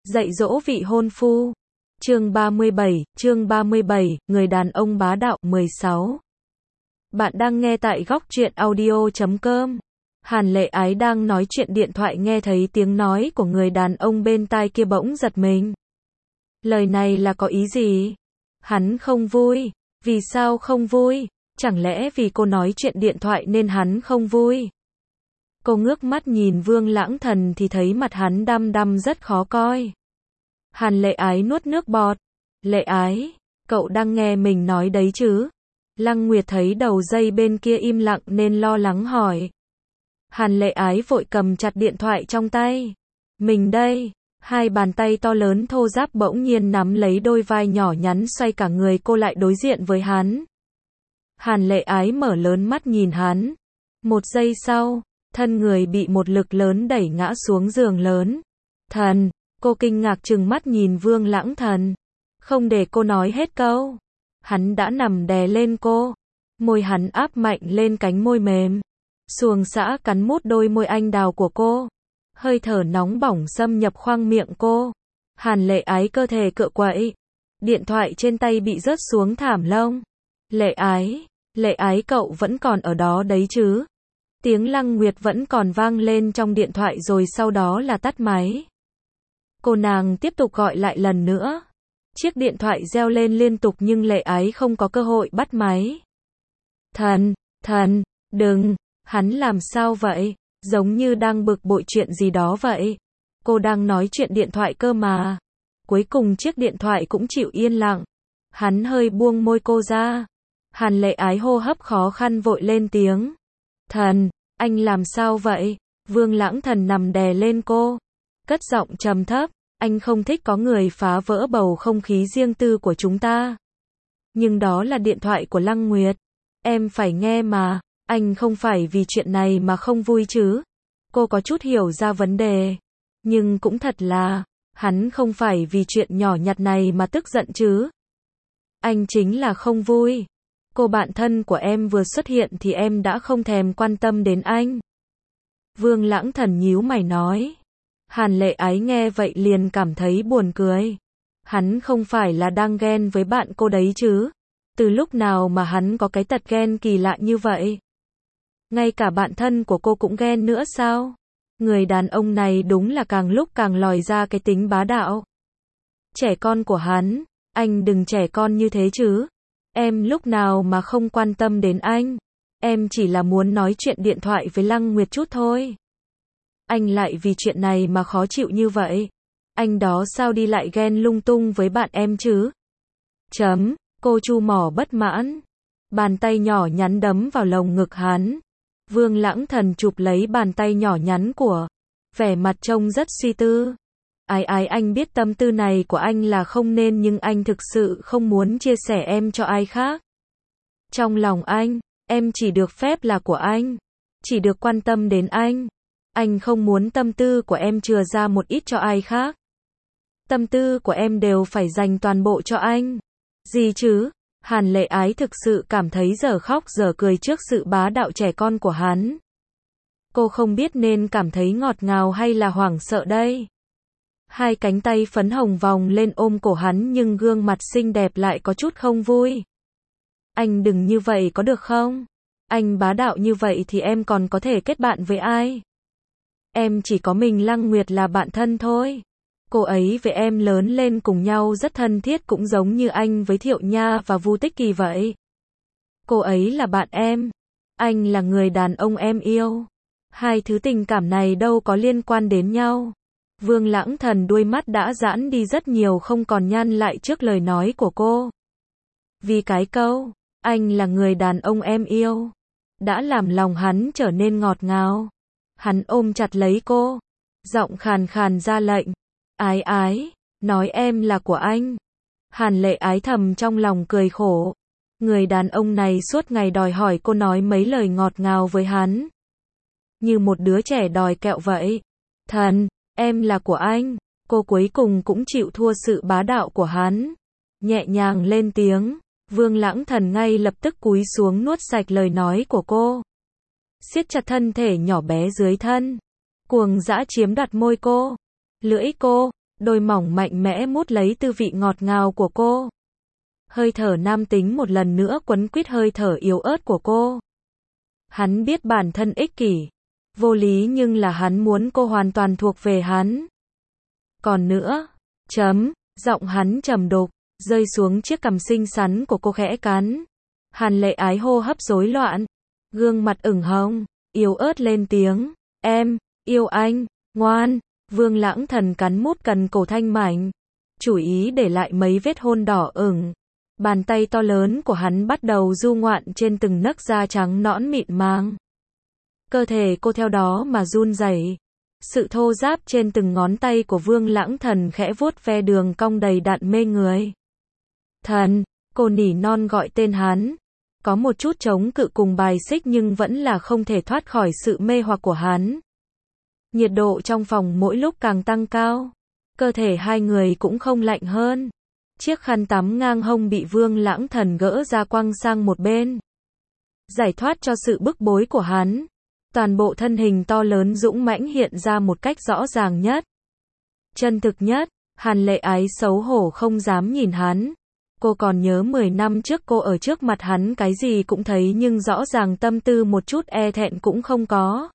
Dạy dỗ vị hôn phu. Chương 37, người đàn ông bá đạo 16. Bạn đang nghe tại góc truyện audio.com. Hàn Lệ Ái đang nói chuyện điện thoại nghe thấy tiếng nói của người đàn ông bên tai kia bỗng giật mình. Lời này là có ý gì? Hắn không vui. Vì sao không vui? Chẳng lẽ vì cô nói chuyện điện thoại nên hắn không vui? Cô ngước mắt nhìn Vương Lãng Thần thì thấy mặt hắn đăm đăm rất khó coi. Hàn Lệ Ái nuốt nước bọt. Lệ Ái, cậu đang nghe mình nói đấy chứ? Lăng Nguyệt thấy đầu dây bên kia im lặng nên lo lắng hỏi. Hàn Lệ Ái vội cầm chặt điện thoại trong tay. Mình đây. Hai bàn tay to lớn thô ráp bỗng nhiên nắm lấy đôi vai nhỏ nhắn xoay cả người cô lại đối diện với hắn. Hàn Lệ Ái mở lớn mắt nhìn hắn. Một giây sau, thân người bị một lực lớn đẩy ngã xuống giường lớn. Thần, cô kinh ngạc trừng mắt nhìn Vương Lãng Thần. Không để cô nói hết câu. Hắn đã nằm đè lên cô. Môi hắn áp mạnh lên cánh môi mềm. Xuồng xã cắn mút đôi môi anh đào của cô. Hơi thở nóng bỏng xâm nhập khoang miệng cô. Hàn Lệ Ái cơ thể cựa quậy. Điện thoại trên tay bị rớt xuống thảm lông. Lệ Ái cậu vẫn còn ở đó đấy chứ? Tiếng Lăng Nguyệt vẫn còn vang lên trong điện thoại rồi sau đó là tắt máy. Cô nàng tiếp tục gọi lại lần nữa. Chiếc điện thoại reo lên liên tục nhưng Lệ Ái không có cơ hội bắt máy. Thần, đừng, hắn làm sao vậy? Giống như đang bực bội chuyện gì đó vậy. Cô đang nói chuyện điện thoại cơ mà. Cuối cùng chiếc điện thoại cũng chịu yên lặng. Hắn hơi buông môi cô ra. Hàn Lệ Ái hô hấp khó khăn vội lên tiếng. Thần, anh làm sao vậy? Vương Lãng Thần nằm đè lên cô. Cất giọng trầm thấp. Anh không thích có người phá vỡ bầu không khí riêng tư của chúng ta. Nhưng đó là điện thoại của Lăng Nguyệt. Em phải nghe mà. Anh không phải vì chuyện này mà không vui chứ. Cô có chút hiểu ra vấn đề. Nhưng cũng thật là, hắn không phải vì chuyện nhỏ nhặt này mà tức giận chứ. Anh chính là không vui. Cô bạn thân của em vừa xuất hiện thì em đã không thèm quan tâm đến anh. Vương Lãng Thần nhíu mày nói. Hàn Lệ Ái nghe vậy liền cảm thấy buồn cười. Hắn không phải là đang ghen với bạn cô đấy chứ. Từ lúc nào mà hắn có cái tật ghen kỳ lạ như vậy? Ngay cả bạn thân của cô cũng ghen nữa sao? Người đàn ông này đúng là càng lúc càng lòi ra cái tính bá đạo. Trẻ con của hắn, anh đừng trẻ con như thế chứ. Em lúc nào mà không quan tâm đến anh. Em chỉ là muốn nói chuyện điện thoại với Lăng Nguyệt chút thôi. Anh lại vì chuyện này mà khó chịu như vậy. Anh đó sao đi lại ghen lung tung với bạn em chứ? Cô chu mỏ bất mãn. Bàn tay nhỏ nhắn đấm vào lồng ngực hắn. Vương Lãng Thần chụp lấy bàn tay nhỏ nhắn của. Vẻ mặt trông rất suy tư. Anh biết tâm tư này của anh là không nên nhưng anh thực sự không muốn chia sẻ em cho ai khác. Trong lòng anh, em chỉ được phép là của anh. Chỉ được quan tâm đến anh. Anh không muốn tâm tư của em chừa ra một ít cho ai khác. Tâm tư của em đều phải dành toàn bộ cho anh. Gì chứ? Hàn Lệ Ái thực sự cảm thấy dở khóc dở cười trước sự bá đạo trẻ con của hắn. Cô không biết nên cảm thấy ngọt ngào hay là hoảng sợ đây. Hai cánh tay phấn hồng vòng lên ôm cổ hắn nhưng gương mặt xinh đẹp lại có chút không vui. Anh đừng như vậy có được không? Anh bá đạo như vậy thì em còn có thể kết bạn với ai? Em chỉ có mình Lăng Nguyệt là bạn thân thôi. Cô ấy với em lớn lên cùng nhau rất thân thiết cũng giống như anh với Thiệu Nha và Vu Tích Kỳ vậy. Cô ấy là bạn em. Anh là người đàn ông em yêu. Hai thứ tình cảm này đâu có liên quan đến nhau. Vương Lãng Thần đuôi mắt đã giãn đi rất nhiều không còn nhăn lại trước lời nói của cô. Vì cái câu, anh là người đàn ông em yêu, đã làm lòng hắn trở nên ngọt ngào. Hắn ôm chặt lấy cô. Giọng khàn khàn ra lệnh. Ái, nói em là của anh. Hàn Lệ Ái thầm trong lòng cười khổ. Người đàn ông này suốt ngày đòi hỏi cô nói mấy lời ngọt ngào với hắn. Như một đứa trẻ đòi kẹo vậy. Thần, em là của anh. Cô cuối cùng cũng chịu thua sự bá đạo của hắn. Nhẹ nhàng lên tiếng. Vương Lãng Thần ngay lập tức cúi xuống nuốt sạch lời nói của cô. Siết chặt thân thể nhỏ bé dưới thân. Cuồng dã chiếm đoạt môi cô. Lưỡi cô, đôi mỏng mạnh mẽ mút lấy tư vị ngọt ngào của cô. Hơi thở nam tính một lần nữa quấn quýt hơi thở yếu ớt của cô. Hắn biết bản thân ích kỷ, vô lý nhưng là hắn muốn cô hoàn toàn thuộc về hắn. Còn nữa, giọng hắn trầm đục, rơi xuống chiếc cằm xinh xắn của cô khẽ cắn. Hàn Lệ Ái hô hấp rối loạn, gương mặt ửng hồng, yếu ớt lên tiếng, em, yêu anh, ngoan. Vương Lãng Thần cắn mút cần cổ thanh mảnh, chủ ý để lại mấy vết hôn đỏ ửng. Bàn tay to lớn của hắn bắt đầu du ngoạn trên từng nấc da trắng nõn mịn màng. Cơ thể cô theo đó mà run rẩy. Sự thô ráp trên từng ngón tay của Vương Lãng Thần khẽ vuốt ve đường cong đầy đặn mê người. Thần, cô nỉ non gọi tên hắn. Có một chút chống cự cùng bài xích nhưng vẫn là không thể thoát khỏi sự mê hoặc của hắn. Nhiệt độ trong phòng mỗi lúc càng tăng cao. Cơ thể hai người cũng không lạnh hơn. Chiếc khăn tắm ngang hông bị Vương Lãng Thần gỡ ra quăng sang một bên. Giải thoát cho sự bức bối của hắn. Toàn bộ thân hình to lớn dũng mãnh hiện ra một cách rõ ràng nhất. Chân thực nhất, Hàn Lệ Ái xấu hổ không dám nhìn hắn. Cô còn nhớ 10 năm trước cô ở trước mặt hắn cái gì cũng thấy nhưng rõ ràng tâm tư một chút e thẹn cũng không có.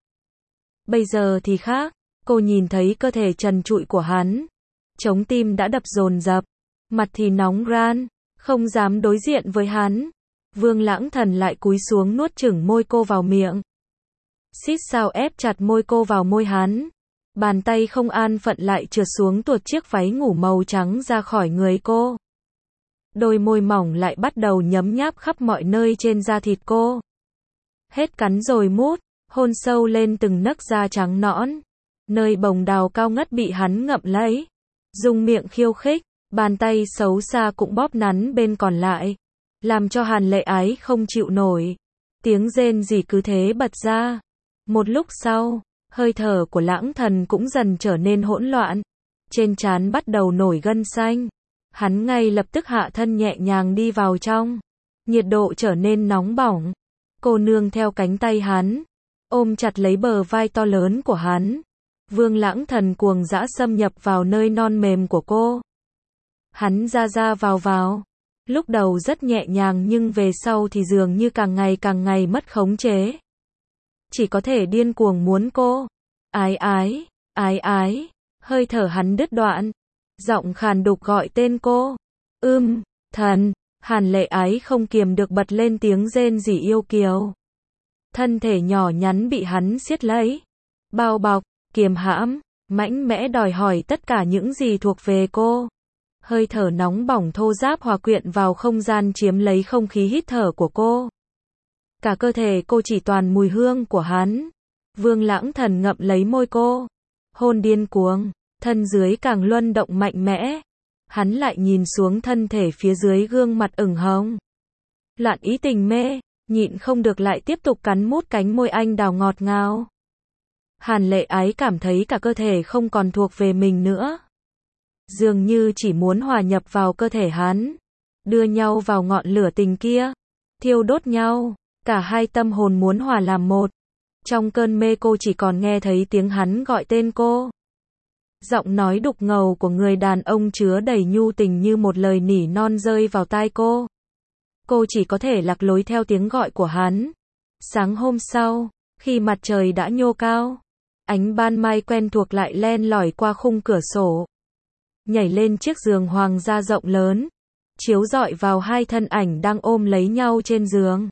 Bây giờ thì khác, cô nhìn thấy cơ thể trần trụi của hắn. Trống tim đã đập dồn dập, mặt thì nóng ran, không dám đối diện với hắn. Vương Lãng Thần lại cúi xuống nuốt chửng môi cô vào miệng. Xít sao ép chặt môi cô vào môi hắn. Bàn tay không an phận lại trượt xuống tuột chiếc váy ngủ màu trắng ra khỏi người cô. Đôi môi mỏng lại bắt đầu nhấm nháp khắp mọi nơi trên da thịt cô. Hết cắn rồi mút, hôn sâu lên từng nấc da trắng nõn. Nơi bồng đào cao ngất bị hắn ngậm lấy. Dùng miệng khiêu khích, bàn tay xấu xa cũng bóp nắn bên còn lại. Làm cho Hàn Lệ Ái không chịu nổi. Tiếng rên rỉ cứ thế bật ra. Một lúc sau, hơi thở của Lãng Thần cũng dần trở nên hỗn loạn. Trên trán bắt đầu nổi gân xanh. Hắn ngay lập tức hạ thân nhẹ nhàng đi vào trong. Nhiệt độ trở nên nóng bỏng. Cô nương theo cánh tay hắn, ôm chặt lấy bờ vai to lớn của hắn. Vương Lãng Thần cuồng dã xâm nhập vào nơi non mềm của cô. Hắn ra ra vào. Lúc đầu rất nhẹ nhàng nhưng về sau thì dường như càng ngày mất khống chế. Chỉ có thể điên cuồng muốn cô. Ái ái. Hơi thở hắn đứt đoạn. Giọng khàn đục gọi tên cô. Thần. Hàn Lệ Ái không kiềm được bật lên tiếng rên rỉ yêu kiều. Thân thể nhỏ nhắn bị hắn siết lấy, bao bọc, kiềm hãm, mạnh mẽ đòi hỏi tất cả những gì thuộc về cô. Hơi thở nóng bỏng thô ráp hòa quyện vào không gian chiếm lấy không khí hít thở của cô. Cả cơ thể cô chỉ toàn mùi hương của hắn. Vương Lãng Thần ngậm lấy môi cô, hôn điên cuồng, thân dưới càng luân động mạnh mẽ. Hắn lại nhìn xuống thân thể phía dưới gương mặt ửng hồng. Loạn ý tình mê, nhịn không được lại tiếp tục cắn mút cánh môi anh đào ngọt ngào. Hàn Lệ Ái cảm thấy cả cơ thể không còn thuộc về mình nữa. Dường như chỉ muốn hòa nhập vào cơ thể hắn. Đưa nhau vào ngọn lửa tình kia. Thiêu đốt nhau. Cả hai tâm hồn muốn hòa làm một. Trong cơn mê cô chỉ còn nghe thấy tiếng hắn gọi tên cô. Giọng nói đục ngầu của người đàn ông chứa đầy nhu tình như một lời nỉ non rơi vào tai cô. Cô chỉ có thể lạc lối theo tiếng gọi của hắn. Sáng hôm sau, khi mặt trời đã nhô cao, ánh ban mai quen thuộc lại len lỏi qua khung cửa sổ. Nhảy lên chiếc giường hoàng gia rộng lớn, chiếu rọi vào hai thân ảnh đang ôm lấy nhau trên giường.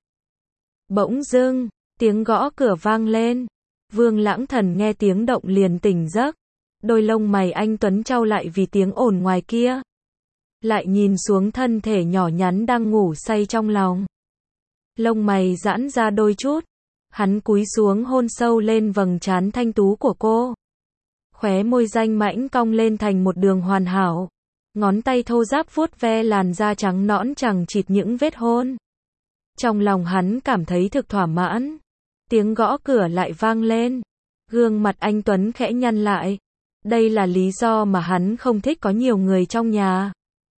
Bỗng dưng, tiếng gõ cửa vang lên. Vương Lãng Thần nghe tiếng động liền tỉnh giấc. Đôi lông mày anh tuấn chau lại vì tiếng ồn ngoài kia. Lại nhìn xuống thân thể nhỏ nhắn đang ngủ say trong lòng. Lông mày giãn ra đôi chút. Hắn cúi xuống hôn sâu lên vầng trán thanh tú của cô. Khóe môi danh mãnh cong lên thành một đường hoàn hảo. Ngón tay thô ráp vuốt ve làn da trắng nõn chằng chịt những vết hôn. Trong lòng hắn cảm thấy thực thỏa mãn. Tiếng gõ cửa lại vang lên. Gương mặt anh tuấn khẽ nhăn lại. Đây là lý do mà hắn không thích có nhiều người trong nhà.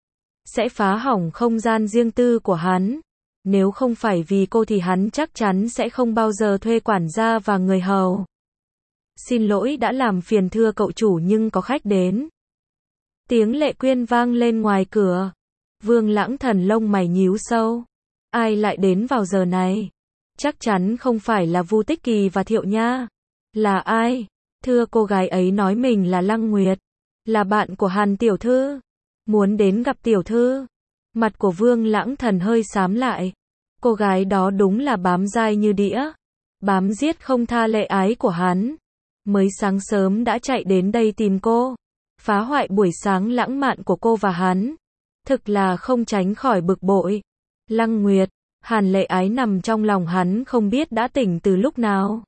Sẽ phá hỏng không gian riêng tư của hắn. Nếu không phải vì cô thì hắn chắc chắn sẽ không bao giờ thuê quản gia và người hầu. Xin lỗi đã làm phiền thưa cậu chủ nhưng có khách đến. Tiếng Lệ Quyên vang lên ngoài cửa. Vương Lãng Thần lông mày nhíu sâu. Ai lại đến vào giờ này? Chắc chắn không phải là Vu Tích Kỳ và Thiệu Nha. Là ai? Thưa, cô gái ấy nói mình là Lăng Nguyệt, là bạn của Hàn tiểu thư, muốn đến gặp tiểu thư. Mặt của Vương Lãng Thần hơi xám lại. Cô gái đó đúng là bám dai như đĩa, bám giết không tha Lệ Ái của hắn. Mới sáng sớm đã chạy đến đây tìm cô, phá hoại buổi sáng lãng mạn của cô và hắn. Thực là không tránh khỏi bực bội. Lăng Nguyệt, Hàn Lệ Ái nằm trong lòng hắn không biết đã tỉnh từ lúc nào.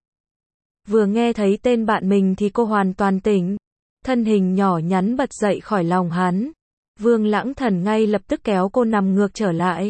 Vừa nghe thấy tên bạn mình thì cô hoàn toàn tỉnh. Thân hình nhỏ nhắn bật dậy khỏi lòng hắn. Vương Lãng Thần ngay lập tức kéo cô nằm ngược trở lại.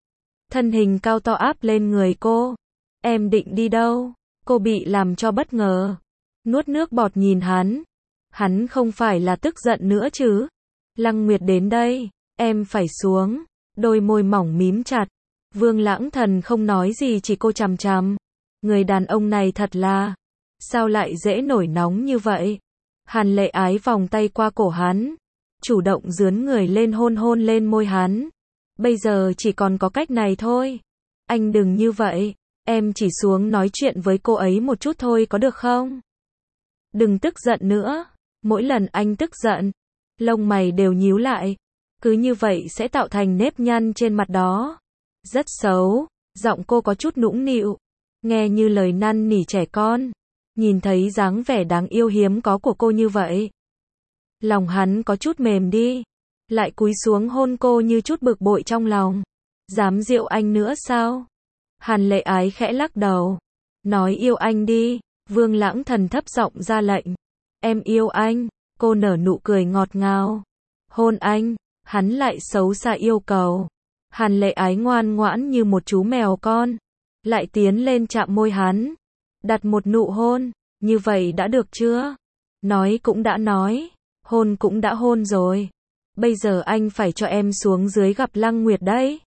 Thân hình cao to áp lên người cô. Em định đi đâu? Cô bị làm cho bất ngờ. Nuốt nước bọt nhìn hắn. Hắn không phải là tức giận nữa chứ? Lăng Nguyệt đến đây, em phải xuống. Đôi môi mỏng mím chặt. Vương Lãng Thần không nói gì, chỉ cô chằm chằm. Người đàn ông này thật là, sao lại dễ nổi nóng như vậy? Hàn Lệ Ái vòng tay qua cổ hắn, chủ động dướn người lên hôn lên môi hắn. Bây giờ chỉ còn có cách này thôi. Anh đừng như vậy, em chỉ xuống nói chuyện với cô ấy một chút thôi có được không? Đừng tức giận nữa. Mỗi lần anh tức giận, lông mày đều nhíu lại. Cứ như vậy sẽ tạo thành nếp nhăn trên mặt đó. Rất xấu. Giọng cô có chút nũng nịu, nghe như lời năn nỉ trẻ con. Nhìn thấy dáng vẻ đáng yêu hiếm có của cô như vậy, lòng hắn có chút mềm đi. Lại cúi xuống hôn cô như chút bực bội trong lòng. Dám giễu anh nữa sao? Hàn Lệ Ái khẽ lắc đầu. Nói yêu anh đi. Vương Lãng Thần thấp giọng ra lệnh. Em yêu anh. Cô nở nụ cười ngọt ngào. Hôn anh. Hắn lại xấu xa yêu cầu. Hàn Lệ Ái ngoan ngoãn như một chú mèo con. Lại tiến lên chạm môi hắn. Đặt một nụ hôn. Như vậy đã được chưa? Nói cũng đã nói. Hôn cũng đã hôn rồi. Bây giờ anh phải cho em xuống dưới gặp Lăng Nguyệt đấy.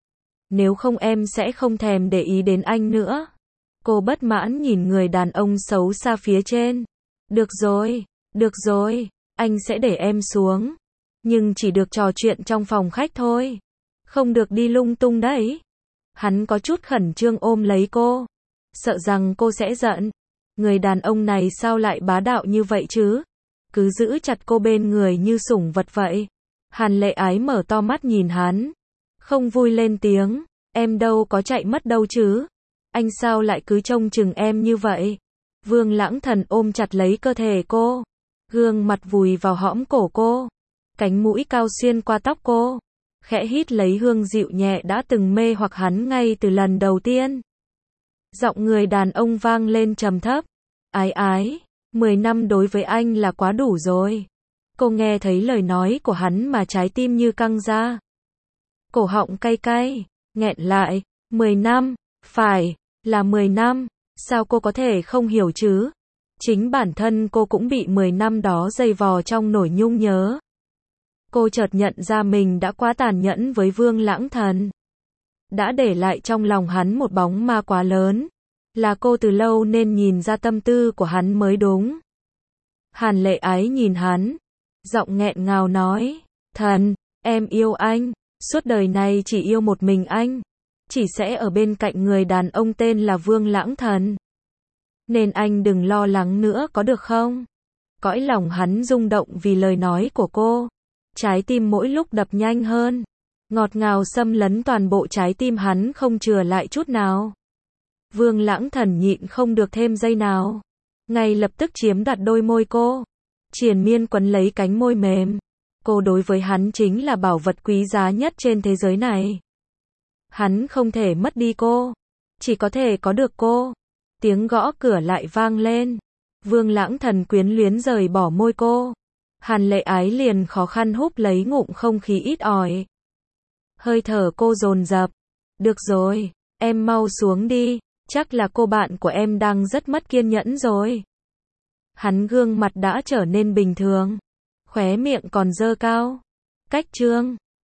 Nếu không em sẽ không thèm để ý đến anh nữa. Cô bất mãn nhìn người đàn ông xấu xa phía trên. Được rồi, anh sẽ để em xuống. Nhưng chỉ được trò chuyện trong phòng khách thôi. Không được đi lung tung đấy. Hắn có chút khẩn trương ôm lấy cô. Sợ rằng cô sẽ giận. Người đàn ông này sao lại bá đạo như vậy chứ? Cứ giữ chặt cô bên người như sủng vật vậy. Hàn Lệ Ái mở to mắt nhìn hắn. Không vui lên tiếng. Em đâu có chạy mất đâu chứ. Anh sao lại cứ trông chừng em như vậy? Vương Lãng Thần ôm chặt lấy cơ thể cô. Gương mặt vùi vào hõm cổ cô. Cánh mũi cao xuyên qua tóc cô. Khẽ hít lấy hương dịu nhẹ đã từng mê hoặc hắn ngay từ lần đầu tiên. Giọng người đàn ông vang lên trầm thấp. Ái ái, 10 năm đối với anh là quá đủ rồi. Cô nghe thấy lời nói của hắn mà trái tim như căng ra. Cổ họng cay cay, nghẹn lại. 10 năm, phải, là 10 năm. Sao cô có thể không hiểu chứ? Chính bản thân cô cũng bị 10 năm đó dày vò trong nỗi nhung nhớ. Cô chợt nhận ra mình đã quá tàn nhẫn với Vương Lãng Thần. Đã để lại trong lòng hắn một bóng ma quá lớn. Là cô từ lâu nên nhìn ra tâm tư của hắn mới đúng. Hàn Lệ Ái nhìn hắn. Giọng nghẹn ngào nói. Thần, em yêu anh. Suốt đời này chỉ yêu một mình anh. Chỉ sẽ ở bên cạnh người đàn ông tên là Vương Lãng Thần. Nên anh đừng lo lắng nữa có được không? Cõi lòng hắn rung động vì lời nói của cô. Trái tim mỗi lúc đập nhanh hơn. Ngọt ngào xâm lấn toàn bộ trái tim hắn không chừa lại chút nào. Vương Lãng Thần nhịn không được thêm giây nào. Ngay lập tức chiếm đoạt đôi môi cô. Triền miên quấn lấy cánh môi mềm. Cô đối với hắn chính là bảo vật quý giá nhất trên thế giới này. Hắn không thể mất đi cô. Chỉ có thể có được cô. Tiếng gõ cửa lại vang lên. Vương Lãng Thần quyến luyến rời bỏ môi cô. Hàn Lệ Ái liền khó khăn húp lấy ngụm không khí ít ỏi. Hơi thở cô dồn dập. Được rồi, em mau xuống đi. Chắc là cô bạn của em đang rất mất kiên nhẫn rồi. Hắn gương mặt đã trở nên bình thường. Khóe miệng còn dơ cao. Cách chương